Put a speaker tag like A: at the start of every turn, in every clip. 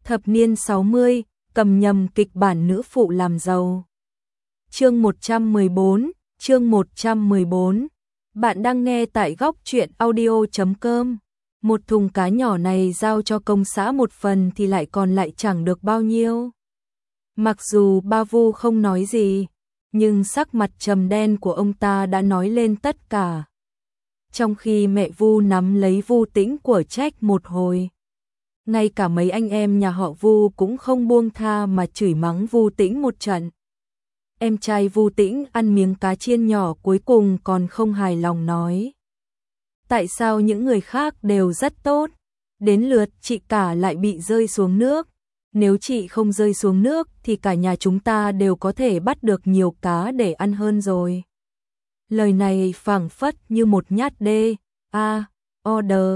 A: Thập niên 60, cầm nhầm kịch bản nữ phụ làm giàu. Chương 114, chương 114. Bạn đang nghe tại góc truyện audio.com. Một thùng cá nhỏ này giao cho công xã một phần thì lại còn lại chẳng được bao nhiêu. Mặc dù ba Vu không nói gì, nhưng sắc mặt trầm đen của ông ta đã nói lên tất cả. Trong khi mẹ Vu nắm lấy Vu Tĩnh của trách một hồi, ngay cả mấy anh em nhà họ Vu cũng không buông tha mà chửi mắng Vu Tĩnh một trận. Em trai Vu Tĩnh ăn miếng cá chiên nhỏ cuối cùng còn không hài lòng nói: tại sao những người khác đều rất tốt, đến lượt chị cả lại bị rơi xuống nước? Nếu chị không rơi xuống nước thì cả nhà chúng ta đều có thể bắt được nhiều cá để ăn hơn rồi. Lời này phảng phất như một nhát đê. Order,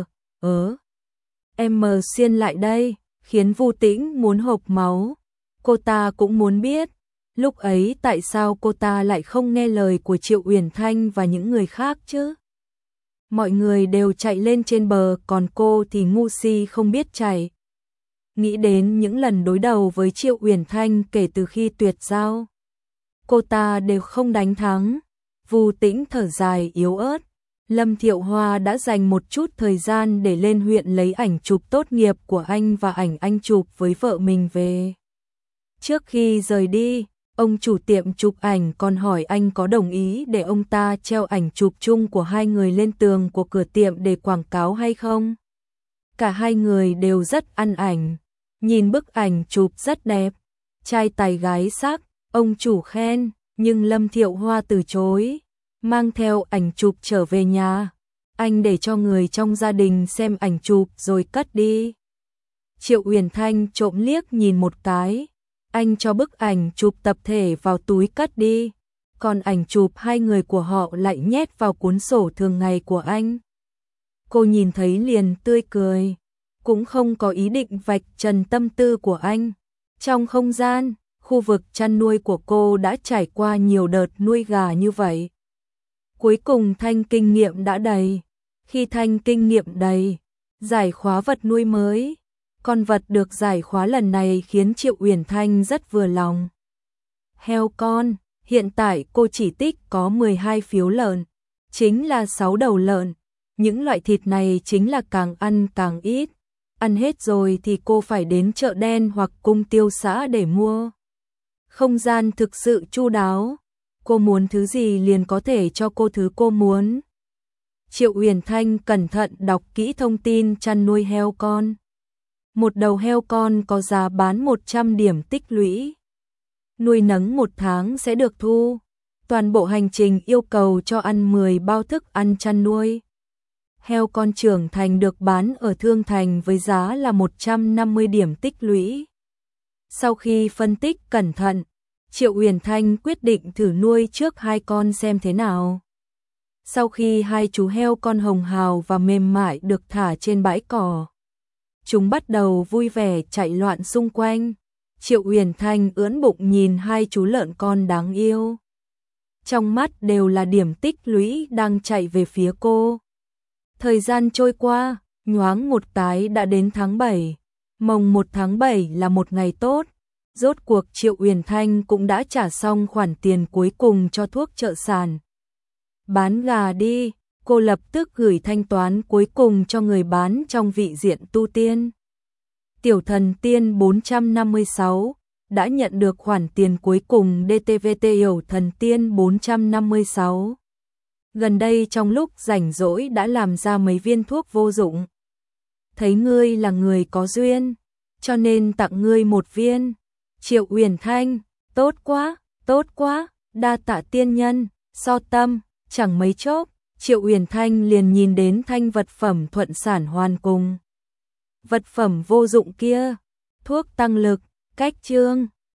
A: em xiên lại đây, khiến Vu Tĩnh muốn hộc máu. Cô ta cũng muốn biết, lúc ấy tại sao cô ta lại không nghe lời của Triệu Uyển Thanh và những người khác chứ? Mọi người đều chạy lên trên bờ, còn cô thì ngu si không biết chạy. Nghĩ đến những lần đối đầu với Triệu Uyển Thanh kể từ khi tuyệt giao, cô ta đều không đánh thắng. Vu Tĩnh thở dài yếu ớt. Lâm Thiệu Hoa đã dành một chút thời gian để lên huyện lấy ảnh chụp tốt nghiệp của anh và ảnh anh chụp với vợ mình về. Trước khi rời đi, ông chủ tiệm chụp ảnh còn hỏi anh có đồng ý để ông ta treo ảnh chụp chung của hai người lên tường của cửa tiệm để quảng cáo hay không. Cả hai người đều rất ăn ảnh, nhìn bức ảnh chụp rất đẹp, trai tài gái sắc, ông chủ khen, nhưng Lâm Thiệu Hoa từ chối, mang theo ảnh chụp trở về nhà. Anh để cho người trong gia đình xem ảnh chụp rồi cất đi. Triệu Uyển Thanh trộm liếc nhìn một cái, anh cho bức ảnh chụp tập thể vào túi cất đi, còn ảnh chụp hai người của họ lại nhét vào cuốn sổ thường ngày của anh. Cô nhìn thấy liền tươi cười, cũng không có ý định vạch trần tâm tư của anh. Trong không gian, khu vực chăn nuôi của cô đã trải qua nhiều đợt nuôi gà như vậy. Cuối cùng Thanh kinh nghiệm đã đầy. Khi Thanh kinh nghiệm đầy, giải khóa vật nuôi mới. Con vật được giải khóa lần này khiến Triệu Uyển Thanh rất vừa lòng. Heo con, hiện tại cô chỉ tích có 12 phiếu lợn, chính là 6 đầu lợn. Những loại thịt này chính là càng ăn càng ít. Ăn hết rồi thì cô phải đến chợ đen hoặc cung tiêu xã để mua. Không gian thực sự chu đáo. Cô muốn thứ gì liền có thể cho cô thứ cô muốn. Triệu Uyển Thanh cẩn thận đọc kỹ thông tin chăn nuôi heo con. Một đầu heo con có giá bán 100 điểm tích lũy. Nuôi nấng 1 tháng sẽ được thu. Toàn bộ hành trình yêu cầu cho ăn 10 bao thức ăn chăn nuôi. Heo con trưởng thành được bán ở Thương Thành với giá là 150 điểm tích lũy. Sau khi phân tích cẩn thận, Triệu Uyển Thanh quyết định thử nuôi trước 2 con xem thế nào. Sau khi 2 chú heo con hồng hào và mềm mại được thả trên bãi cỏ, chúng bắt đầu vui vẻ chạy loạn xung quanh. Triệu Uyển Thanh ưỡn bụng nhìn 2 chú lợn con đáng yêu. Trong mắt đều là điểm tích lũy đang chạy về phía cô. Thời gian trôi qua, nhoáng một cái đã đến tháng 7. Mồng 1 tháng 7 là một ngày tốt. Rốt cuộc Triệu Uyển Thanh cũng đã trả xong khoản tiền cuối cùng cho thuốc trợ sản. Bán gà đi, cô lập tức gửi thanh toán cuối cùng cho người bán trong vị diện tu tiên. Tiểu Thần Tiên 456 đã nhận được khoản tiền cuối cùng DTVT. Tiểu Thần Tiên 456 gần đây trong lúc rảnh rỗi đã làm ra mấy viên thuốc vô dụng. Thấy ngươi là người có duyên, cho nên tặng ngươi 1 viên. Triệu Uyển Thanh, tốt quá, đa tạ tiên nhân. So tâm, chẳng mấy chốc, Triệu Uyển Thanh liền nhìn đến thanh vật phẩm thuận sản hoàn cùng. Vật phẩm vô dụng kia, thuốc tăng lực, cách chương.